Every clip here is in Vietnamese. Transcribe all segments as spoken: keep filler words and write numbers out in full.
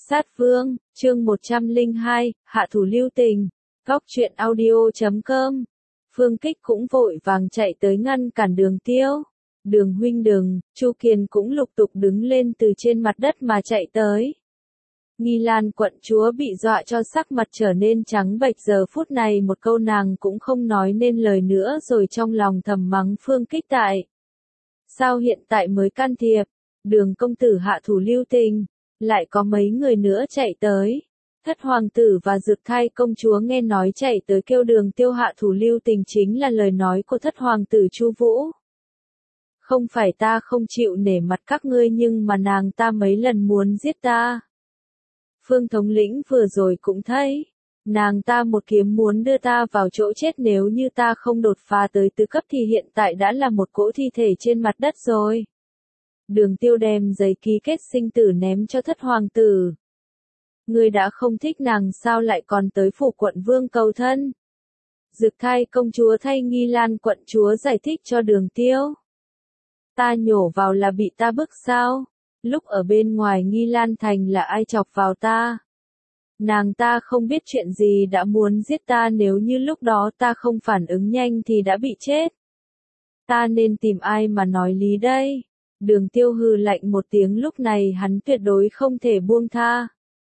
Sát Vương, chương một trăm lẻ hai, hạ thủ lưu tình. Góc truyện audio chấm com. Phương Kích cũng vội vàng chạy tới ngăn cản Đường Tiêu. Đường huynh đừng, Chu Kiền cũng lục tục đứng lên từ trên mặt đất mà chạy tới. Nghi Lan quận chúa bị dọa cho sắc mặt trở nên trắng bệch, giờ phút này một câu nàng cũng không nói nên lời nữa rồi trong lòng thầm mắng Phương Kích tại. Sao hiện tại mới can thiệp? Đường công tử hạ thủ lưu tình. Lại có mấy người nữa chạy tới. Thất hoàng tử và Dược Thai công chúa nghe nói chạy tới kêu Đường Tiêu hạ thủ lưu tình chính là lời nói của thất hoàng tử Chu Vũ. Không phải ta không chịu nể mặt các ngươi, nhưng mà nàng ta mấy lần muốn giết ta. Phương thống lĩnh vừa rồi cũng thấy. Nàng ta một kiếm muốn đưa ta vào chỗ chết, nếu như ta không đột phá tới tứ cấp thì hiện tại đã là một cỗ thi thể trên mặt đất rồi. Đường Tiêu đem giấy ký kết sinh tử ném cho thất hoàng tử. Ngươi đã không thích nàng sao lại còn tới phủ quận vương cầu thân? Dược Thai công chúa thay Nghi Lan quận chúa giải thích cho Đường Tiêu. Ta nhổ vào là bị ta bức sao? Lúc ở bên ngoài Nghi Lan thành là ai chọc vào ta? Nàng ta không biết chuyện gì đã muốn giết ta, nếu như lúc đó ta không phản ứng nhanh thì đã bị chết. Ta nên tìm ai mà nói lý đây? Đường Tiêu hừ lạnh một tiếng, lúc này hắn tuyệt đối không thể buông tha.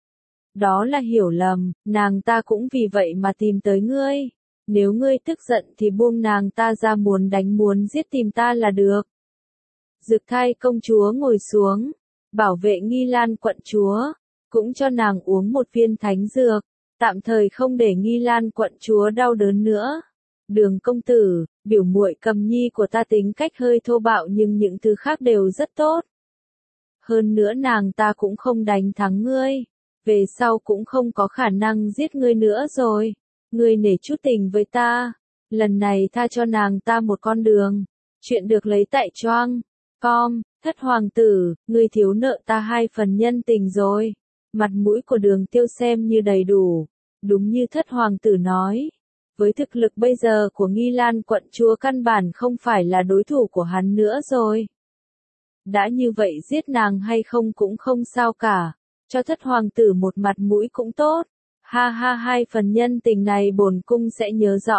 Đó là hiểu lầm, nàng ta cũng vì vậy mà tìm tới ngươi. Nếu ngươi tức giận thì buông nàng ta ra, muốn đánh muốn giết tìm ta là được. Dược Thai công chúa ngồi xuống, bảo vệ Nghi Lan quận chúa, cũng cho nàng uống một viên thánh dược, tạm thời không để Nghi Lan quận chúa đau đớn nữa. Đường công tử, biểu muội Cầm Nhi của ta tính cách hơi thô bạo nhưng những thứ khác đều rất tốt. Hơn nữa nàng ta cũng không đánh thắng ngươi, về sau cũng không có khả năng giết ngươi nữa rồi. Ngươi nể chút tình với ta, lần này tha cho nàng ta một con đường. Chuyện được lấy tại choang com. Thất hoàng tử, ngươi thiếu nợ ta hai phần nhân tình rồi. Mặt mũi của Đường Tiêu xem như đầy đủ. Đúng như thất hoàng tử nói. Với thực lực bây giờ của Nghi Lan quận chúa căn bản không phải là đối thủ của hắn nữa rồi. Đã như vậy giết nàng hay không cũng không sao cả. Cho thất hoàng tử một mặt mũi cũng tốt. Ha ha, hai phần nhân tình này bổn cung sẽ nhớ rõ.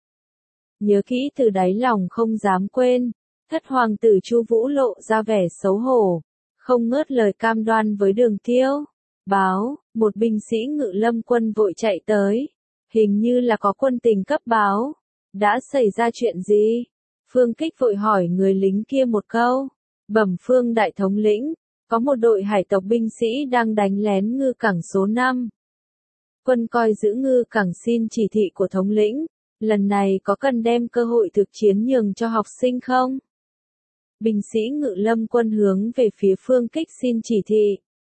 Nhớ kỹ từ đáy lòng không dám quên. Thất hoàng tử Chu Vũ lộ ra vẻ xấu hổ. Không ngớt lời cam đoan với Đường Tiêu. Báo, một binh sĩ Ngự Lâm quân vội chạy tới. Hình như là có quân tình cấp báo. Đã xảy ra chuyện gì? Phương Kích vội hỏi người lính kia một câu. Bẩm Phương đại thống lĩnh, có một đội hải tộc binh sĩ đang đánh lén ngư cảng số năm. Quân coi giữ ngư cảng xin chỉ thị của thống lĩnh, lần này có cần đem cơ hội thực chiến nhường cho học sinh không? Binh sĩ Ngự Lâm quân hướng về phía Phương Kích xin chỉ thị.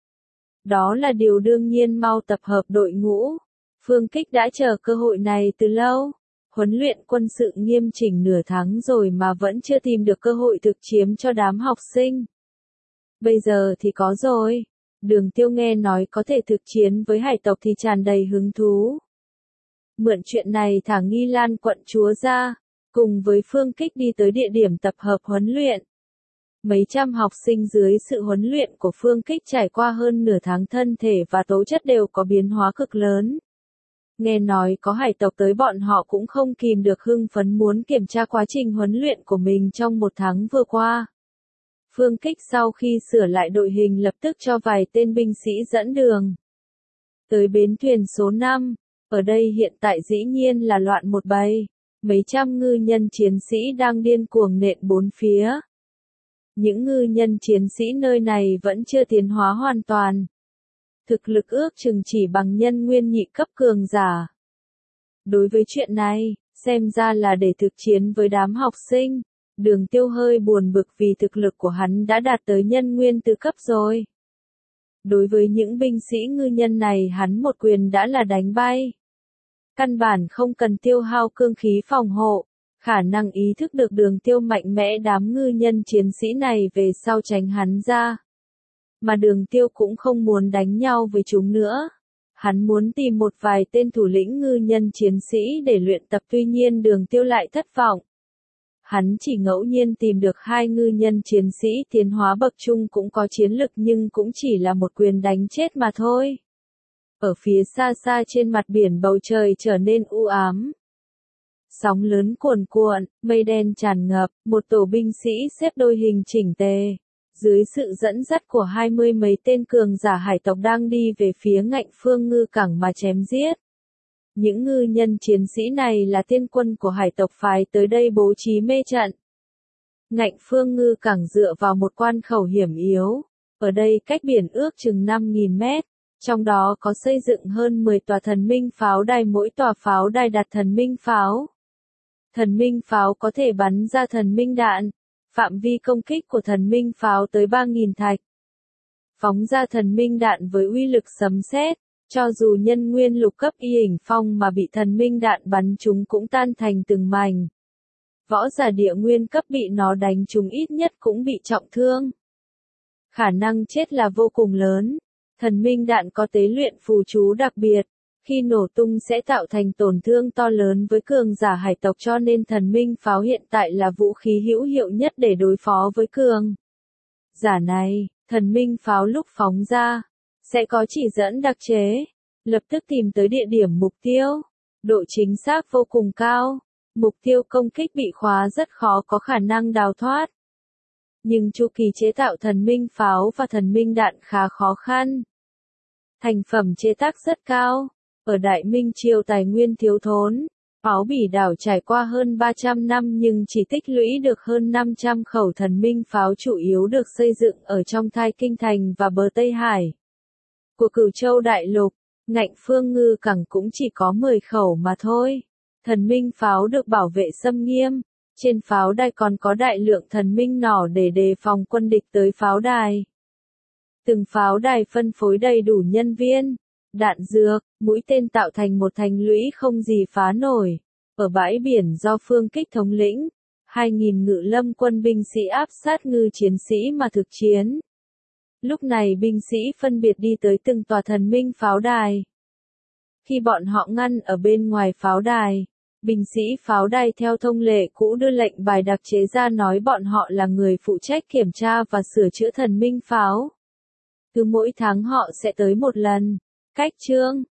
Đó là điều đương nhiên, mau tập hợp đội ngũ. Phương Kích đã chờ cơ hội này từ lâu. Huấn luyện quân sự nghiêm chỉnh nửa tháng rồi mà vẫn chưa tìm được cơ hội thực chiếm cho đám học sinh. Bây giờ thì có rồi. Đường Tiêu nghe nói có thể thực chiến với hải tộc thì tràn đầy hứng thú. Mượn chuyện này thả Nghi Lan quận chúa ra, cùng với Phương Kích đi tới địa điểm tập hợp huấn luyện. Mấy trăm học sinh dưới sự huấn luyện của Phương Kích trải qua hơn nửa tháng, thân thể và tố chất đều có biến hóa cực lớn. Nghe nói có hải tộc tới, bọn họ cũng không kìm được hưng phấn muốn kiểm tra quá trình huấn luyện của mình trong một tháng vừa qua. Phương Kích sau khi sửa lại đội hình lập tức cho vài tên binh sĩ dẫn đường. Tới bến thuyền số năm, ở đây hiện tại dĩ nhiên là loạn một bầy. Mấy trăm ngư nhân chiến sĩ đang điên cuồng nện bốn phía. Những ngư nhân chiến sĩ nơi này vẫn chưa tiến hóa hoàn toàn. Thực lực ước chừng chỉ bằng nhân nguyên nhị cấp cường giả. Đối với chuyện này, xem ra là để thực chiến với đám học sinh. Đường Tiêu hơi buồn bực vì thực lực của hắn đã đạt tới nhân nguyên tứ cấp rồi. Đối với những binh sĩ ngư nhân này, hắn một quyền đã là đánh bay. Căn bản không cần tiêu hao cương khí phòng hộ. Khả năng ý thức được Đường Tiêu mạnh mẽ, đám ngư nhân chiến sĩ này về sau tránh hắn ra. Mà Đường Tiêu cũng không muốn đánh nhau với chúng nữa. Hắn muốn tìm một vài tên thủ lĩnh ngư nhân chiến sĩ để luyện tập, tuy nhiên Đường Tiêu lại thất vọng. Hắn chỉ ngẫu nhiên tìm được hai ngư nhân chiến sĩ tiến hóa bậc trung cũng có chiến lực nhưng cũng chỉ là một quyền đánh chết mà thôi. Ở phía xa xa trên mặt biển bầu trời trở nên u ám. Sóng lớn cuồn cuộn, mây đen tràn ngập, một tổ binh sĩ xếp đôi hình chỉnh tề. Dưới sự dẫn dắt của hai mươi mấy tên cường giả hải tộc đang đi về phía Ngạnh Phương Ngư Cảng mà chém giết. Những ngư nhân chiến sĩ này là tiên quân của hải tộc phái tới đây bố trí mê trận. Ngạnh Phương Ngư Cảng dựa vào một quan khẩu hiểm yếu. Ở đây cách biển ước chừng năm nghìn mét. Trong đó có xây dựng hơn mười tòa thần minh pháo đài, mỗi tòa pháo đài đặt thần minh pháo. Thần minh pháo có thể bắn ra thần minh đạn. Phạm vi công kích của thần minh pháo tới ba nghìn thạch. Phóng ra thần minh đạn với uy lực sấm sét, cho dù nhân nguyên lục cấp y hình phong mà bị thần minh đạn bắn chúng cũng tan thành từng mảnh. Võ giả địa nguyên cấp bị nó đánh trúng ít nhất cũng bị trọng thương. Khả năng chết là vô cùng lớn. Thần minh đạn có tế luyện phù chú đặc biệt, khi nổ tung sẽ tạo thành tổn thương to lớn với cường giả hải tộc, cho nên thần minh pháo hiện tại là vũ khí hữu hiệu nhất để đối phó với cường giả này. Thần minh pháo lúc phóng ra, sẽ có chỉ dẫn đặc chế, lập tức tìm tới địa điểm mục tiêu, độ chính xác vô cùng cao, mục tiêu công kích bị khóa rất khó có khả năng đào thoát. Nhưng chu kỳ chế tạo thần minh pháo và thần minh đạn khá khó khăn. Thành phẩm chế tác rất cao. Ở Đại Minh Triều tài nguyên thiếu thốn, pháo bỉ đảo trải qua hơn ba trăm năm nhưng chỉ tích lũy được hơn năm trăm khẩu thần minh pháo, chủ yếu được xây dựng ở trong Thai Kinh Thành và bờ Tây Hải của Cửu Châu Đại Lục. Ngạnh Phương Ngư Cảng cũng chỉ có mười khẩu mà thôi. Thần minh pháo được bảo vệ xâm nghiêm. Trên pháo đài còn có đại lượng thần minh nỏ để đề phòng quân địch tới pháo đài. Từng pháo đài phân phối đầy đủ nhân viên, đạn dược, mũi tên tạo thành một thành lũy không gì phá nổi. Ở bãi biển do Phương Kích thống lĩnh, hai nghìn ngự lâm quân binh sĩ áp sát ngư chiến sĩ mà thực chiến. Lúc này binh sĩ phân biệt đi tới từng tòa thần minh pháo đài. Khi bọn họ ngăn ở bên ngoài pháo đài, binh sĩ pháo đài theo thông lệ cũ đưa lệnh bài đặc chế ra nói bọn họ là người phụ trách kiểm tra và sửa chữa thần minh pháo. Cứ mỗi tháng họ sẽ tới một lần. Cách chương